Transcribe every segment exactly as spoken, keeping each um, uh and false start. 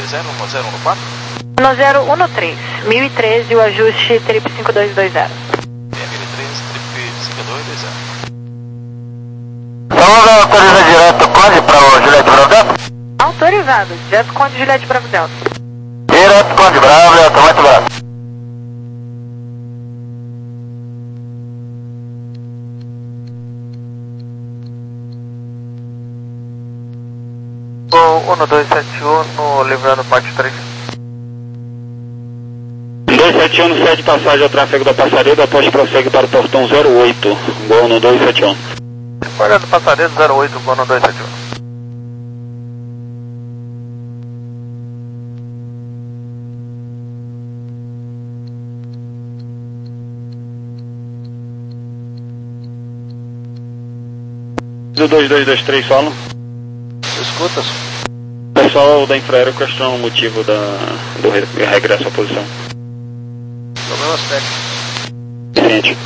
dois zero, um zero um quatro. um zero um três, mil e treze, o ajuste trip cinco dois dois zero. É, mil e treze, trip cinco dois dois zero. Então, autoriza direto Conde para o Juliette Bravo Delta? Autorizado, direto Conde Juliette Bravo Delta. Direto Conde Bravo Delta, muito bravo. um dois sete um, livrando parte três. dois sete um, cede passagem ao tráfego da Passaredo, após prossegue para o portão zero oito, Gol no dois sete um. Guarda Passaredo zero oito, Gol no dois sete um. Do dois dois dois três, solo. Escuta. O pessoal da Infraero questiona o motivo da, do re, regresso à posição. Problemas técnicos. Ciente.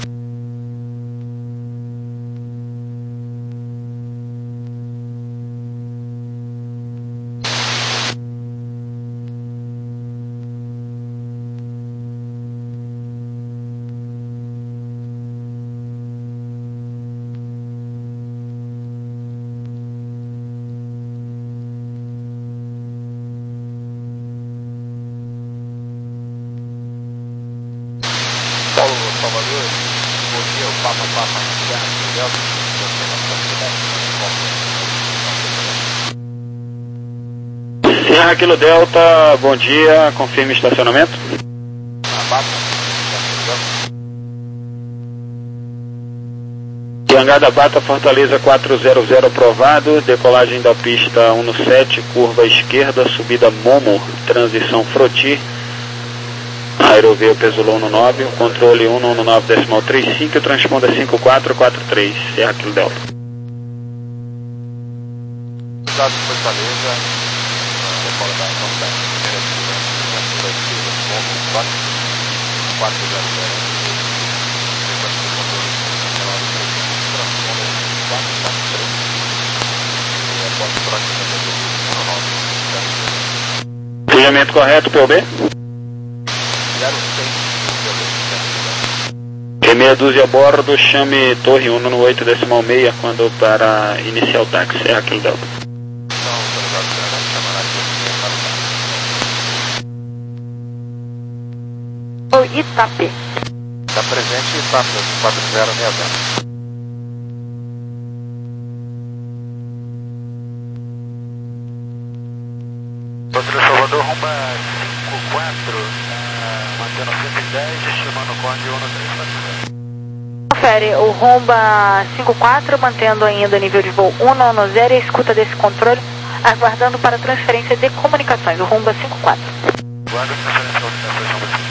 Salvador, bom dia, o Papa Papa Delta, Sierra Kilo Delta, bom dia, confirme estacionamento. Hangar da Bata, Fortaleza quatrocentos aprovado, decolagem da pista um sete, curva esquerda, subida Momo, transição Froti. Aerovia peso um nove, controle um nove decimal trinta e cinco, transponder cinco quatro quatro três, Sierra Kilo Delta. Estado de Fortaleza, decola da Ação primeira fila, segunda esquerda, ponto quatro zero zero, sequência do controle, transponder quatro quatro três, e após próxima do um nove. Cruzamento correto, P O B? zero seis, E meia dúzia a bordo, chame Torre um no oito decimal seis quando para iniciar o táxi, Sierra Kilo Delta. então, autorizado para chamar aqui para o O Itape. está presente e passa quatro zero seis zero. Outro Salvador, rumba cinco quatro, uh, mantendo cento e dez, chamando o Conde um três quatro zero. Confere o Romba cinco quatro, mantendo ainda o nível de voo um nove zero e escuta desse controle, aguardando para transferência de comunicações, o Romba cinco quatro. Guarda transferência de comunicações, Romba cinco quatro.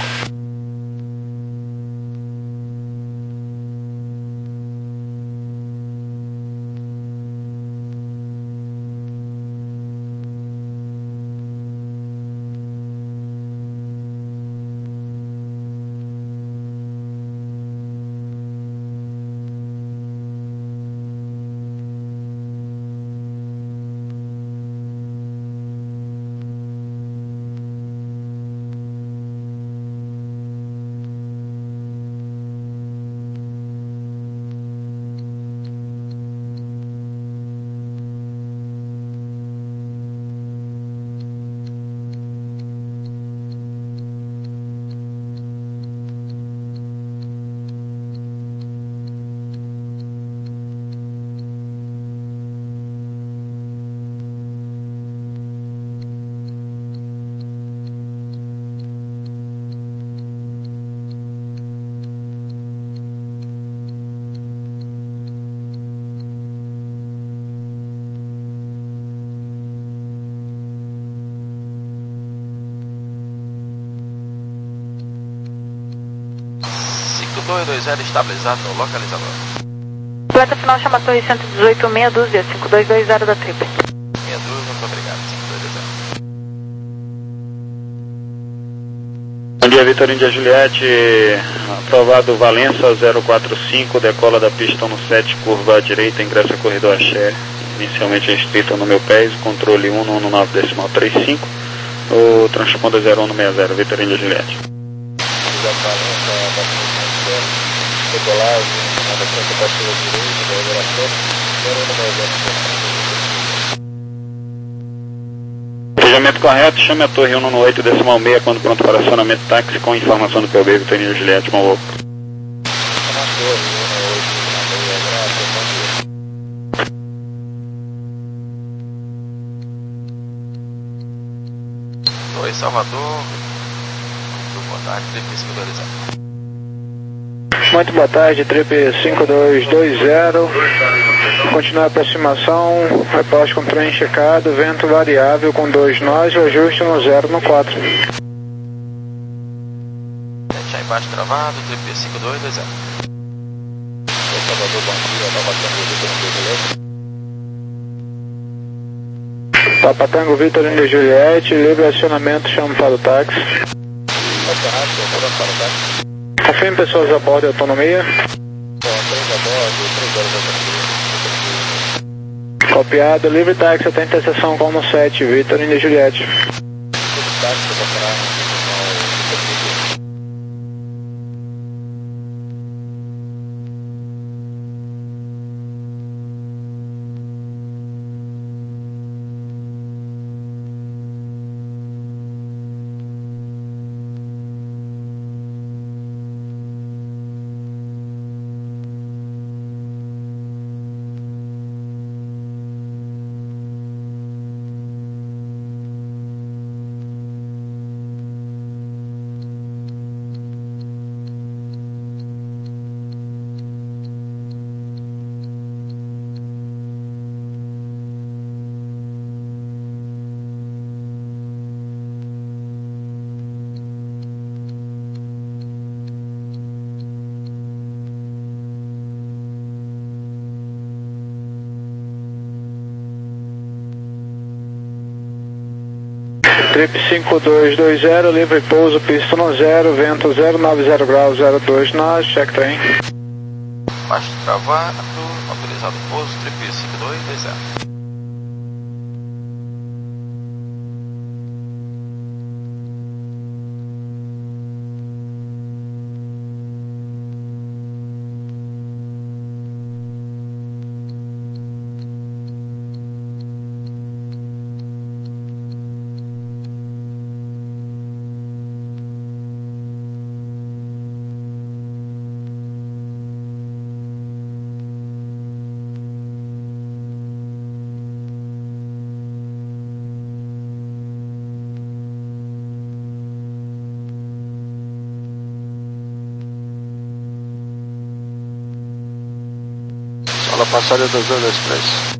dois dois zero estabilizado no localizador. Planta final chama Torre cento e dezoito, meia dúzia, cinco dois dois zero da Trip. Meia dúzia, muito obrigado, cinco dois dois zero. Bom dia, Vitor Índia Juliette, aprovado Valença zero quatro cinco, decola da pista um sete, curva à direita, ingressa corredor Axé, inicialmente inscrito no meu pés, controle um nove decimal trinta e cinco, o transponder zero um no sessenta, Vitor India Juliette. Decolagem, na frente da sua direita, da operação, zero um no sessenta. Fechamento correto, chame a torre um no oito decimal seis quando pronto para acionamento táxi com informação do P U B Vitor India Juliette, bom voo. Oi, Salvador. Muito boa tarde, trip cinco dois zero. Muito boa tarde, trip cinco dois dois zero. Continua a aproximação, reposte com trem checado, vento variável com dois nós, o ajuste no zero no quatro. Já embaixo travado, trip cinco dois dois zero. Oi, Salvador, bom dia, Papa Tango Vitor India Juliette. Papa Tango Vitor India Juliette, livre acionamento, chamo para o táxi. Acionado, procurando para o táxi. Confirme pessoas a bordo e autonomia. Bom, três a bordo, três horas de autonomia. Copiado, livre táxi até interseção com no sete, Vitor India Juliette. Livre táxi, vou parar. Trip cinco dois dois zero, livre pouso, pista no zero, vento zero nove zero graus, zero dois nós, check trem. Baixo travado, autorizado pouso, trip cinco dois dois zero. Fala passada dos dois dois três.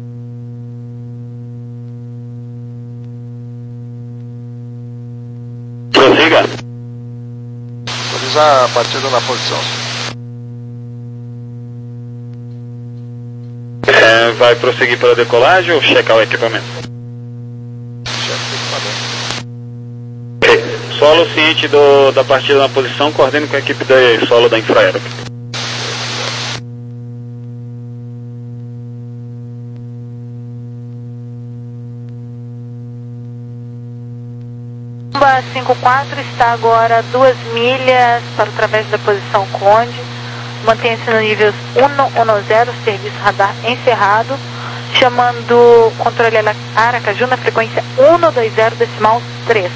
Prossiga. Autorizar a partida na posição. É, vai prosseguir para a decolagem ou checar o equipamento? Cheque o equipamento. Ok. Solo ciente do, da partida na posição, coordene com a equipe da solo da Infraero. Bomba cinco quatro está agora duas milhas para o través da posição Conde. Mantenha-se no nível um um zero, serviço radar encerrado. Chamando controle Aracaju na frequência um dois zero decimal três.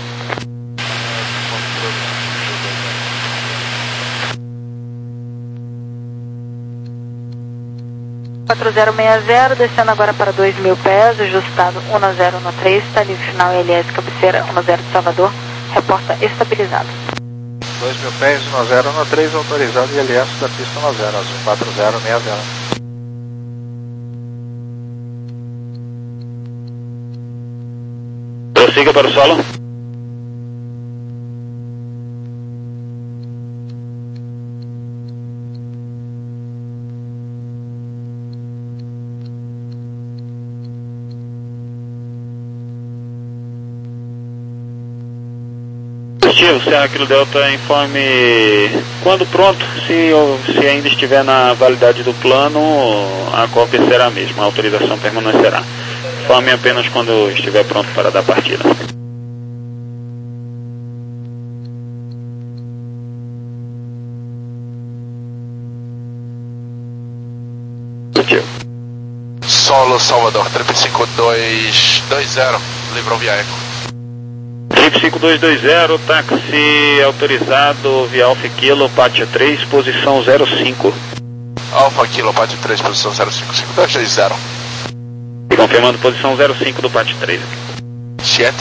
quatro zero seis zero, descendo agora para dois mil pés, ajustado um zero um três, está livre final L S cabeceira um zero de Salvador, reporta estabilizado. dois mil pés, um zero um três, autorizado e L S da pista um zero, azul quatro zero seis zero. Prossiga para o solo. Positivo, Serra Kilo Delta, informe quando pronto, se, se ainda estiver na validade do plano, a cópia será a mesma, a autorização permanecerá. Informe apenas quando estiver pronto para dar partida. Salvador, trip cinco dois dois zero, livrou via Eco. Trip cinco dois dois zero, táxi autorizado via Alfa Kilo, Pátio três, posição zero cinco. Alfa Kilo, Pátio três, posição zero cinco, cinco dois dois zero. Confirmando posição zero cinco do Pátio três. Sete.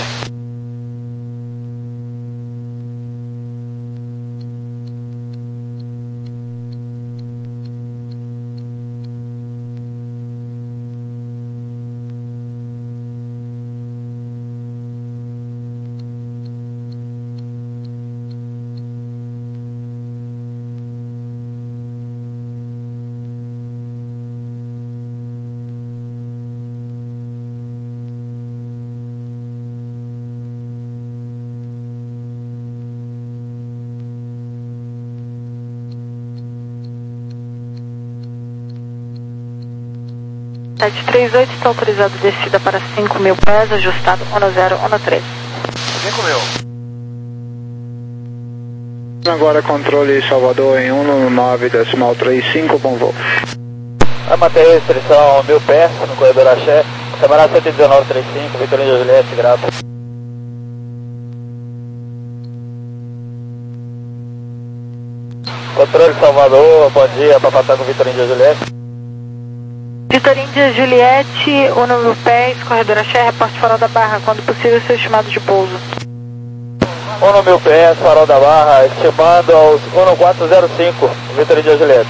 sete três oito está autorizado descida para cinco mil pés, ajustado um zero um três. cinco mil. Agora controle Salvador em um nove decimal trinta e cinco, bom voo. Vai manter a restrição mil pés no corredor Axé, camarada sete um nove três cinco, Vitorino Juliette, grata. Controle Salvador, bom dia, para passar com Vitorino Juliette. Vitorino Juliette, um mil pés, corredor Axé, reporte farol da Barra, quando possível seu estimado de pouso. um mil pés, farol da Barra, estimando aos um quatro zero cinco, Vitorino Juliette.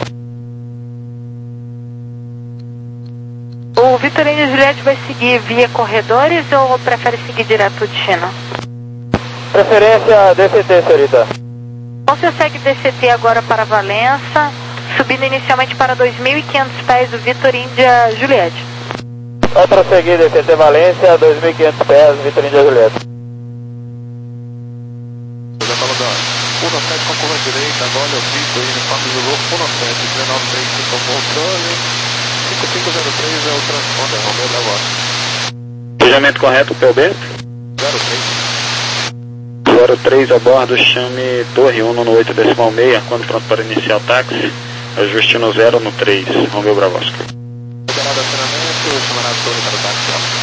O Vitorino Juliette vai seguir via corredores ou prefere seguir direto o destino? Preferência D C T, senhorita. Então você segue D C T agora para Valença, subindo inicialmente para dois mil e quinhentos pés o Vitor Índia Juliette. Vai prosseguir D C T Valência, dois mil e quinhentos pés, Vitor Índia Juliette. um sete com curva direita, agora eu Vitor, uniforme Zulu, um sete, três nove três cinco, controle, cinco cinco zero três é o transponder, Romeu da voz. Fechamento correto, P O B? zero três. zero três a bordo, chame Torre um no oito decimal seis, quando pronto para iniciar o táxi, ajuste no zero no três, Romeu Bravosco. Liberado acionamento, chamará a torre para o táxi, ó.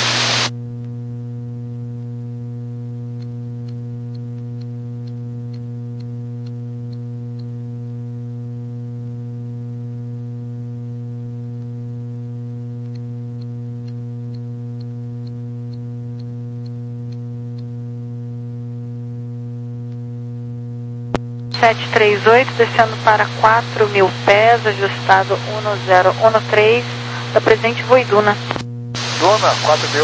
sete três oito, descendo para quatro mil pés, ajustado um zero um três, da presente Voiduna. Duna, quatro mil.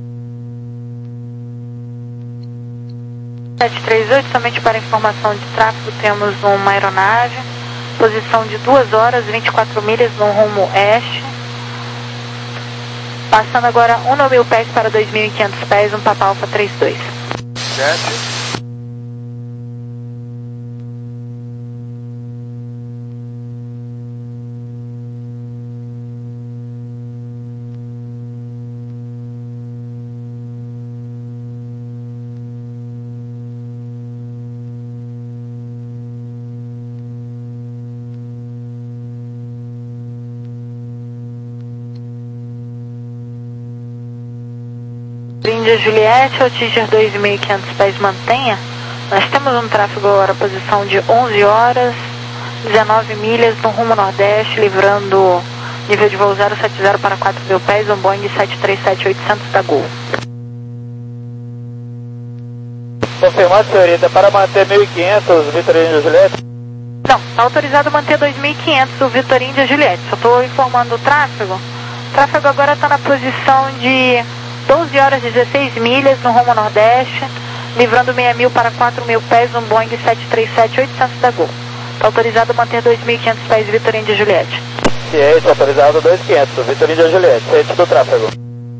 sete três oito, somente para informação de tráfego, temos uma aeronave, posição de duas horas, vinte e quatro milhas no rumo oeste. Passando agora um mil pés para dois mil e quinhentos pés, um Papa Alfa trinta e dois. Sete. Índia Juliette, Altiger dois mil e quinhentos pés, mantenha. Nós temos um tráfego agora, posição de onze horas, dezenove milhas no rumo nordeste, livrando nível de voo zero sete zero para quatro mil pés, um Boeing sete três sete oitocentos da Gol. Confirmado, senhorita, para manter mil e quinhentos, Vitorino Juliette? Não, está autorizado manter dois mil e quinhentos o Vitor Índia Juliette, só estou informando o tráfego. O tráfego agora está na posição de doze horas e dezesseis milhas no rumo nordeste, livrando seis mil para quatro mil pés, um Boeing sete três sete oitocentos da Gol. Está autorizado manter dois mil e quinhentos pés, Vitor Índia Juliette. Ciente, autorizado dois mil e quinhentos, Vitor Índia Juliette, ciente do tráfego.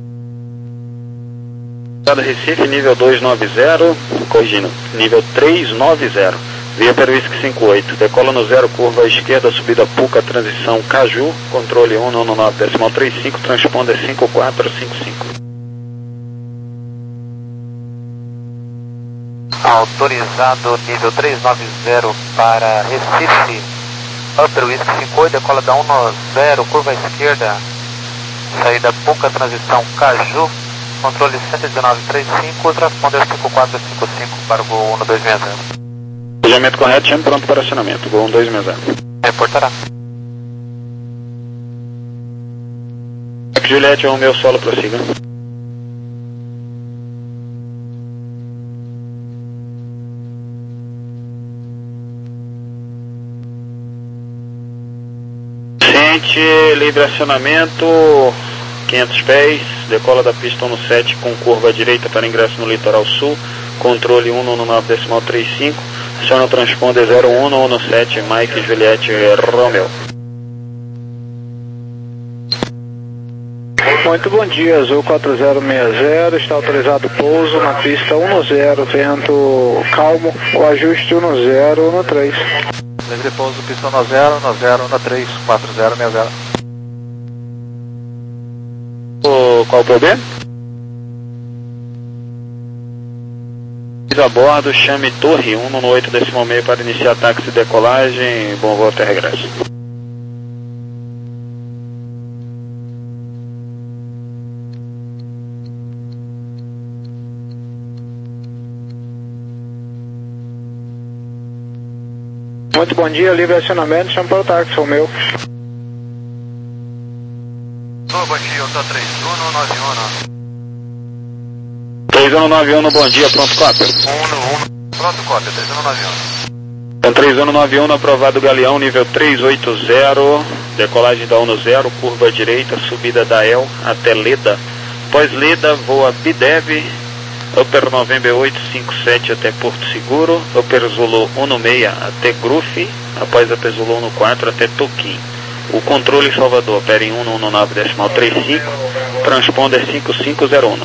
Recife, nível dois nove zero, corrigindo, nível três nove zero, via Peruísque cinco oito, decola no zero, curva à esquerda, subida Puca, transição Caju, controle um nove decimal trinta e cinco, transponder cinco quatro cinco cinco. Autorizado nível três nove zero para Recife, Upper Whisky cinco oito, decola da um zero, curva à esquerda, saída Boca, transição Caju, controle cento e dezenove trinta e cinco, transponder cinco quatro cinco cinco para o Gol um dois seis zero. Planejamento correto, chame pronto para acionamento, Gol um dois seis zero. Reportará. Juliette, é o meu solo, prossiga. Ciente, livre acionamento, quinhentos pés, decola da pista um sete com curva à direita para ingresso no litoral sul, controle um um nove decimal trinta e cinco, aciona o transponder zero um um sete, Mike, Juliette, Romeo. Muito bom dia, Azul quatro zero seis zero, está autorizado o pouso na pista um zero, vento calmo, o ajuste um zero um três. Livre pouso, pista um zero, um zero, um três, quatro zero seis zero. O, qual o problema? A bordo, chame Torre um um oito decimal meio para iniciar táxi e decolagem, bom voo até regresso. Muito bom dia, livre acionamento, chama para o táxi, o meu. Bom dia, eu tô três um nove um. três um nove um, bom dia, pronto, cópia. Pronto, cópia, três um nove um. Então, três um nove um, aprovado Galeão, nível trezentos e oitenta, decolagem da um zero, curva à direita, subida da El até Leda. Após Leda, voa Bidev, Upper November oito cinco sete até Porto Seguro, Upper Zulu um seis até Grufe, após Upper Zulu um quatro até Toquim. O controle Salvador, Peren um um nove decimal trinta e cinco, transponder cinco cinco zero um.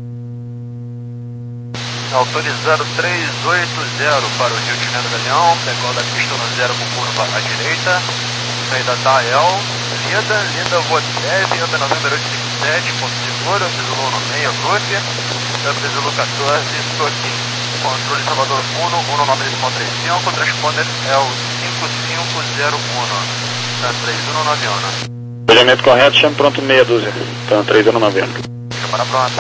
Autorizado três oito zero para o Rio de Janeiro Galeão, decola da pista um zero com curva à direita, saída da El, Leda, Leda voa Bidev, Upper November oito cinco sete, Porto Seguro, Upper Zulu um seis, Grufe, Upper Zulu quatorze, Toquim. Controle Salvador um um nove decimal trinta e cinco, transponder é o cinco cinco zero um. Tá, três um nove um. Planejamento correto, chame pronto meia dúzia. Então, três um nove um. Chamada pronta.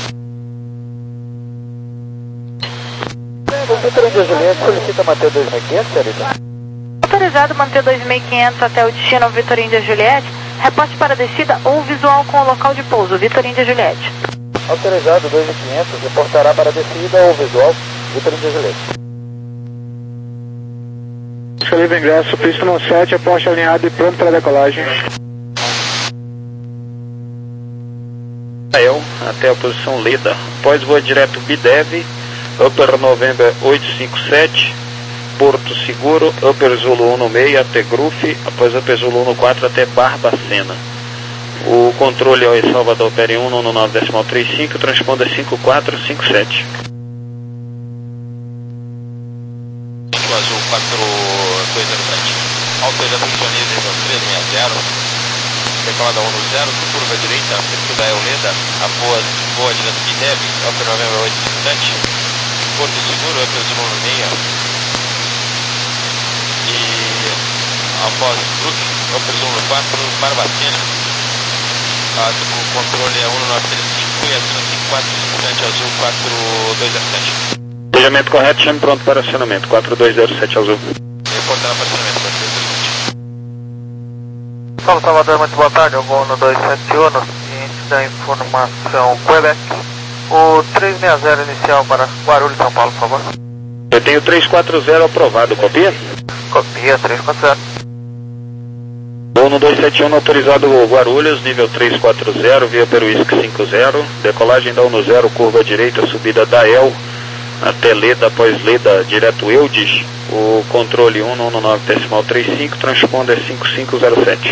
O Vitor Índia Juliette solicita manter dois mil e quinhentos, senhorita? Autorizado manter dois mil e quinhentos até o destino Vitor Índia Juliette. Reporte para descida ou visual com o local de pouso, Vitor Índia Juliette. Autorizado dois mil e quinhentos, reportará para descida ou visual, Vitor Índia Juliette. Livre ingresso, pista um sete, aposta alinhado e pronto para decolagem. El até a posição Leda. Após voa direto Bidev, Upper November oito cinco sete, Porto Seguro, Upper Zulu um seis até Grufe, após Upper Zulu um quatro até Barbacena. O controle é o Salvador Peren um um nove decimal trinta e cinco, transponder cinco quatro cinco sete. Azul quatro dois zero sete. Autorização disponível três seis zero. Decolada um zero, curva à direita, pista da Euleda, após voa direto Bidev, Upper November oito cinco sete, Porto Seguro, Upper Zulu um seis, e após Grufe, Upper Zulu quatro, Barbacena, o controle é um nove três cinco e acima cinco quatro cinco sete, Azul quatro dois zero sete. Planejamento correto, chame pronto para acionamento, quatro dois zero sete Azul. Reportar para acionamento, quatro dois zero sete. Salve Salvador, muito boa tarde, é o Gol um dois sete um, ciente da informação Quebec. O três seis zero inicial para Guarulhos, São Paulo, por favor. Eu tenho três quatro zero aprovado, copia? Copia, três quatro zero. Gol um dois sete um autorizado Guarulhos, nível três quatro zero, via Peruísque cinco zero, decolagem da um zero, curva à direita, subida da El até Leda, após Leda, direto Eudes, o controle um um nove decimal trinta e cinco, transponder cinco cinco zero sete.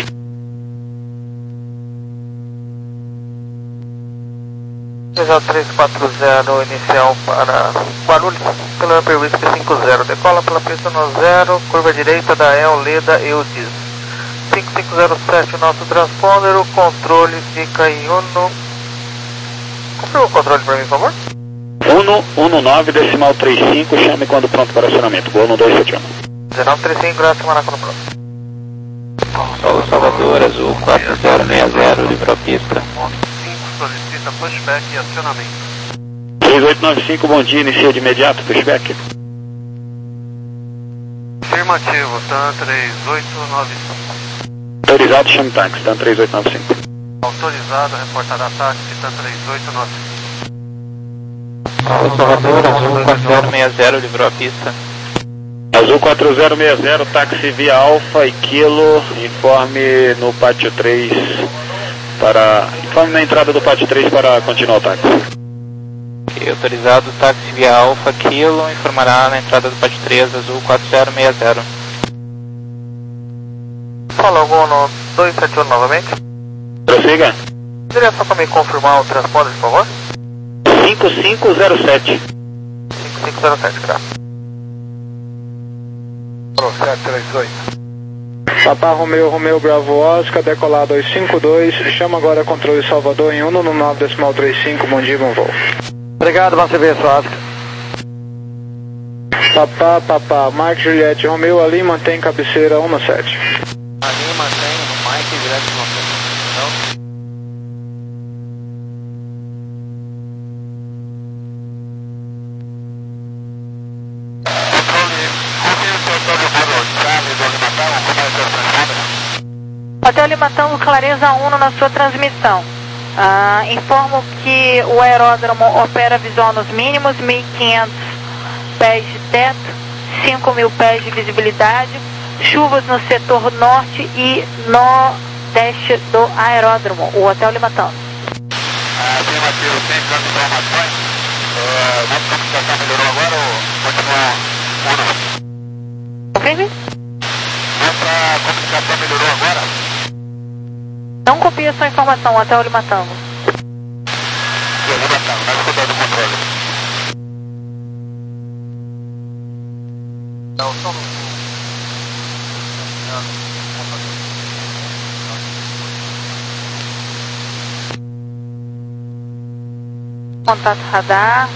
três quatro zero inicial para Guarulhos, pela Peruísque cinco zero, decola pela pista um zero, curva direita da El, Leda, Eudes. cinco cinco zero sete, nosso transponder, o controle fica em um. Confirma o controle para mim, por favor? um um nove decimal trinta e cinco, chame quando pronto para acionamento. Gol um dois sete um. dezenove trinta e cinco, graças, Maracanã pronto. Paulo Salvador, Azul quatro zero seis zero, livrou a pista. cinco solicita pushback e acionamento. três oito nove cinco, bom dia, inicia de imediato, pushback. Afirmativo, TAM três oito nove cinco. Autorizado, chame táxi, TAM três oito nove cinco. Autorizado, reportado ataque, TAM três oito nove cinco. Paulo Salvador, Azul quatro zero seis zero, livrou a pista. Azul quatro zero seis zero, táxi via Alfa e Kilo, informe no pátio três para... Informe na entrada do pátio três para continuar o táxi. Ok, autorizado, táxi via Alfa Kilo, informará na entrada do pátio três, Azul quatro zero seis zero. Falou, vou no dois sete um novamente. Prossiga. Poderia só para me confirmar o transponder, por favor? cinco cinco zero sete. cinco cinco zero sete, graças. sete três oito. Papá Romeu, Romeu Bravo Oscar, decolar dois cinco dois, chama agora controle Salvador em um no nove decimal trinta e cinco, bom dia, bom voo. Obrigado, bom serviço, Oscar. Papá, papá, Mike Juliette Romeu, ali mantém cabeceira um no sete. Ali mantém no Mike direto no sete. Hotel Lima Tango, clareza um na sua transmissão. Ah, informo que o aeródromo opera visual nos mínimos, mil e quinhentos pés de teto, cinco mil pés de visibilidade, chuvas no setor norte e nordeste do aeródromo, o Hotel Lima Tango. Afirmativo, sempre as informações. Uh, nossa comunicação melhorou agora ou continua? Confirme? Nossa comunicação melhorou agora? Não copie essa informação, Hotel Lima Tango. Lima Tango, nós escutando o controle. Não, só um... Contato radar,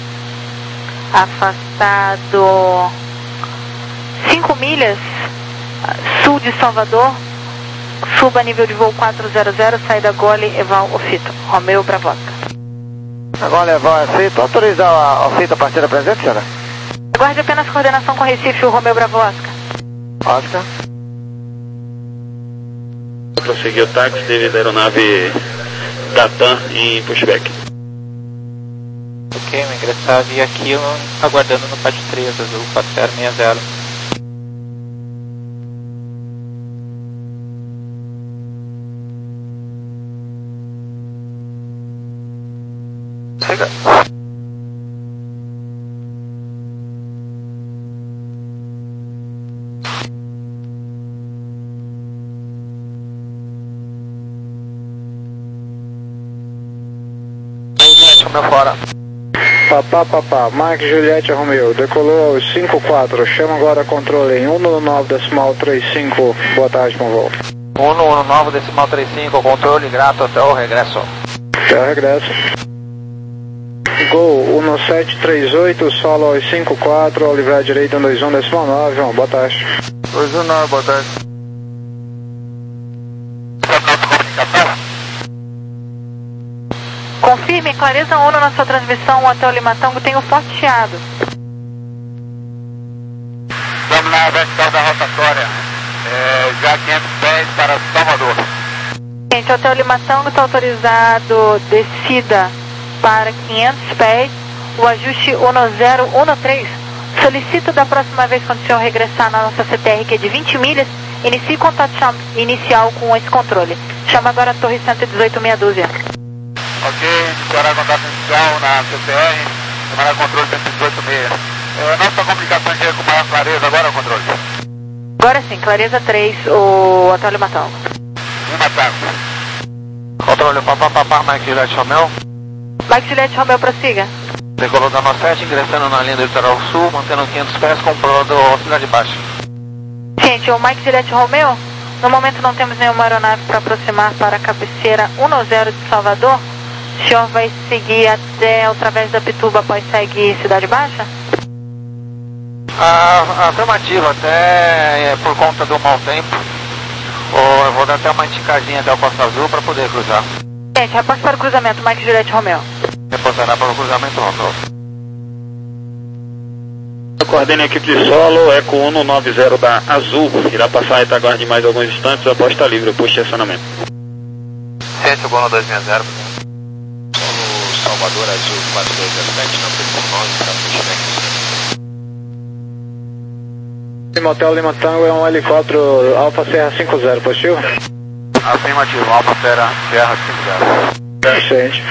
afastado cinco milhas, sul de Salvador, suba nível de voo quatro zero zero, saída Gole, Eval, Ofito, Romeu Bravo Oscar. Gole, Eval, Ofito, autorizar a Ofito a partir da presente, senhora? Aguarde apenas coordenação com Recife, o Romeu Bravo Oscar. Oscar. Prosseguir o táxi devido à aeronave da TAM em pushback. Ok, vou ingressar via Kilo, aguardando no pátio três, Azul quatro zero seis zero. Chega. Romeu fora. Papá, papá, Mike Juliette Romeu, decolou aos cinco quatro, chama agora controle em um no nove decimal trinta e cinco, boa tarde, bom voo. um no nove decimal trinta e cinco, controle grato até o regresso. Até o regresso. Gol um no sete três oito, solo aos cinco quatro, ao livrar direito um dois um decimal nove, boa tarde. dois um nove, boa tarde. Confirme, clareza um na sua transmissão, o Hotel Lima Tango tem um forte chiado. Vamos na versão da rotatória, é, já quinhentos pés para Salvador. Gente, o Hotel Lima Tango está autorizado descida para quinhentos pés, o ajuste um zero um três. Solicito da próxima vez quando o senhor regressar na nossa C T R, que é de vinte milhas, inicie contato inicial com esse controle. Chama agora a Torre cento e dezoito, meia dúzia. Ok, iniciará contato inicial na C T R, tomará controle cento e dezoito meia. É, nossa comunicação chega com maior clareza agora, controle? Agora sim, clareza três, o Hotel Lima Tango. Lima Tango. Controle, papá, papá, Mike Juliette Romeu. Mike Juliette Romeu, prossiga. Decolou da nove sete, ingressando na linha do litoral sul, mantendo quinhentos pés, comprando a Cidade Baixa. Gente, o Mike Juliette Romeu, no momento não temos nenhuma aeronave para aproximar para a cabeceira um zero de Salvador. O senhor vai seguir até através da Pituba após seguir Cidade Baixa? Ah, afirmativa, até é, por conta do mau tempo. Oh, eu vou dar até uma esticadinha até o Costa Azul para poder cruzar. Gente, repasse para o cruzamento, Mike Juliette Romeo. Reportará para o cruzamento Romeo. Coordena a equipe de solo, Eco um nove zero da Azul. Irá passar a retaguarda em mais alguns instantes, após estar livre, posto de estacionamento. Sete, o Gono dois seis zero. Solo Salvador Azul quatro dois zero sete, não tem nove para pushback. Motel Lima Tango é um helicóptero Alfa Serra cinco zero, positivo? Afirmativo, Alfa Serra, Serra cinco zero. Excelente.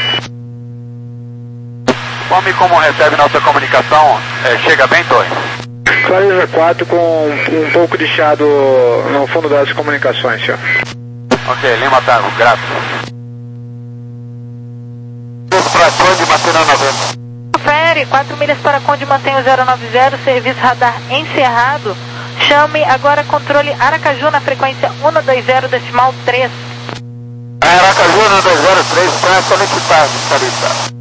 Como e como recebe nossa comunicação, é, chega bem, Torre? Clareza quatro com um, um pouco de chiado no fundo das comunicações, senhor. Ok, Lima Tango, graças. Para Conde, mantendo noventa. Confere, quatro milhas para Conde, mantenha o zero nove zero, serviço radar encerrado. Chame agora controle Aracaju na frequência um dois zero decimal três. Aracaju um dois zero três, está conectado, Sarita.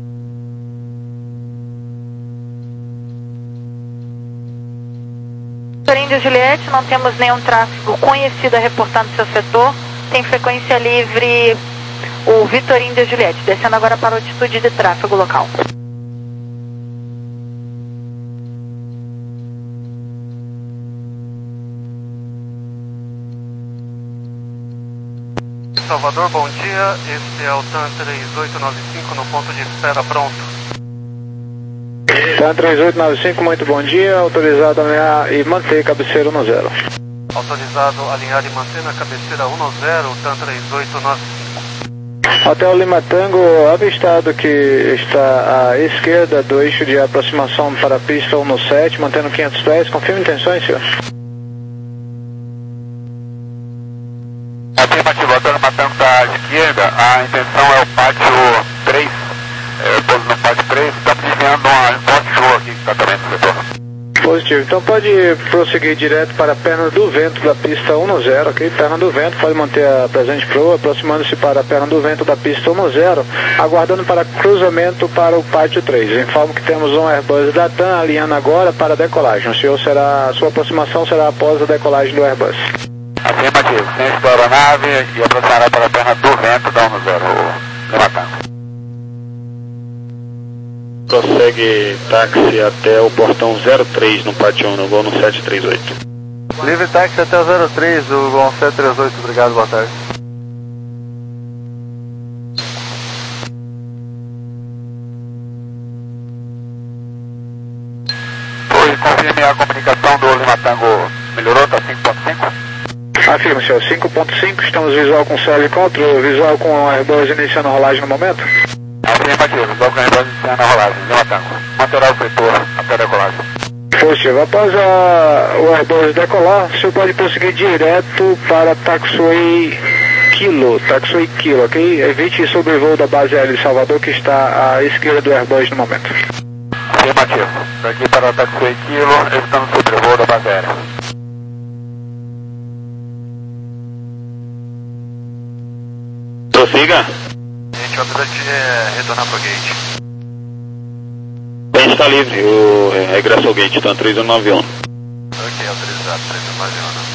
Índia Juliette, não temos nenhum tráfego conhecido a reportar no seu setor. Tem frequência livre o Vitor Índia Juliette, descendo agora para a altitude de tráfego local. Salvador, bom dia. Este é o TAM três oito nove cinco no ponto de espera pronto. TAM três oito nove cinco, muito bom dia. Autorizado a alinhar e manter cabeceira um zero. Autorizado a alinhar e manter na cabeceira um zero, TAM três oito nove cinco. Hotel Lima Tango, avistado que está à esquerda do eixo de aproximação para a pista um sete, mantendo quinhentos pés. Confirme intenções, senhor. Afirmativo, Hotel Lima Tango está à esquerda, a intenção é o pátio três. É, todos no pátio três, estamos desviando uma forte chuva aqui que está também no setor. Positivo, então pode prosseguir direto para a perna do vento da pista um zero, ok? Perna do vento, pode manter a presente proa, aproximando-se para a perna do vento da pista um zero, aguardando para cruzamento para o pátio três. Informo que temos um Airbus da TAM alinhando agora para a decolagem. O senhor será, a sua aproximação será após a decolagem do Airbus. Afirmativo, sem explorar a nave e aproximará para a perna do vento da um zero, Lima Tango. Prossegue táxi até o portão zero três no pátio um, no voo no sete três oito. Livre táxi até o zero três, o voo sete três oito, obrigado, boa tarde. Oi, confirme a comunicação do Lima Tango, melhorou, está cinco ponto cinco? Afirma, senhor, cinco ponto cinco, estamos visual com C L quatro, visual com a Airbus iniciando a rolagem no momento. Afirmativo, visual com a Airbus iniciando a rolagem, Lima Tango. Manterá o setor até a decolagem. Positivo, após a, o Airbus decolar, o senhor pode prosseguir direto para Taxway Kilo, Taxway Kilo, ok? Evite sobrevoo da base aérea de Salvador, que está à esquerda do Airbus no momento. Afirmativo, daqui para o Taxway Kilo, estamos sobrevoo da base aérea. Prossiga. Gente, o apelante é retornar pro gate. Bem, está livre, o é, regresso ao gate, TAM três um nove um. Ok, autorizado, três um nove um.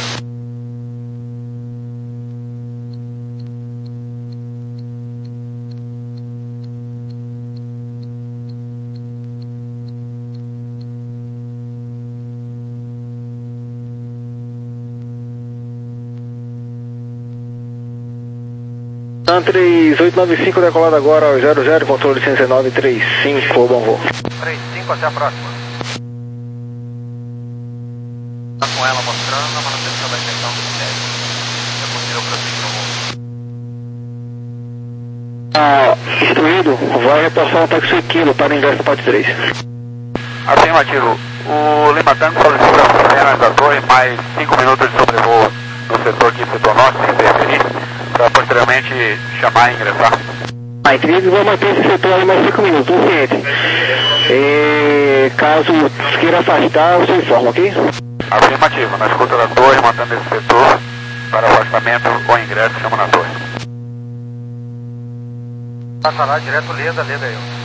TAM três oito nove cinco decolado agora ao zero zero, controle licença nove três cinco, bom voo. três cinco, até a próxima. Tá com ela mostrando a manutenção da intenção do sério. É possível prosseguir no voo. Ah, instruído, vai repassar o táxi quilo para ingresso do pátio três. Afirmativo, o Lima Tango solicita apenas da torre mais cinco minutos de sobrevoo no setor aqui, setor norte, sem interferir, para posteriormente chamar e ingressar. A intriga vai manter esse setor aí mais cinco minutos, um ciente. E caso queira afastar, você informa, ok? Afirmativo, na escuta da torre, mantendo esse setor para afastamento ou ingresso, chama na torre. Passa lá, direto Leda, Leda aí.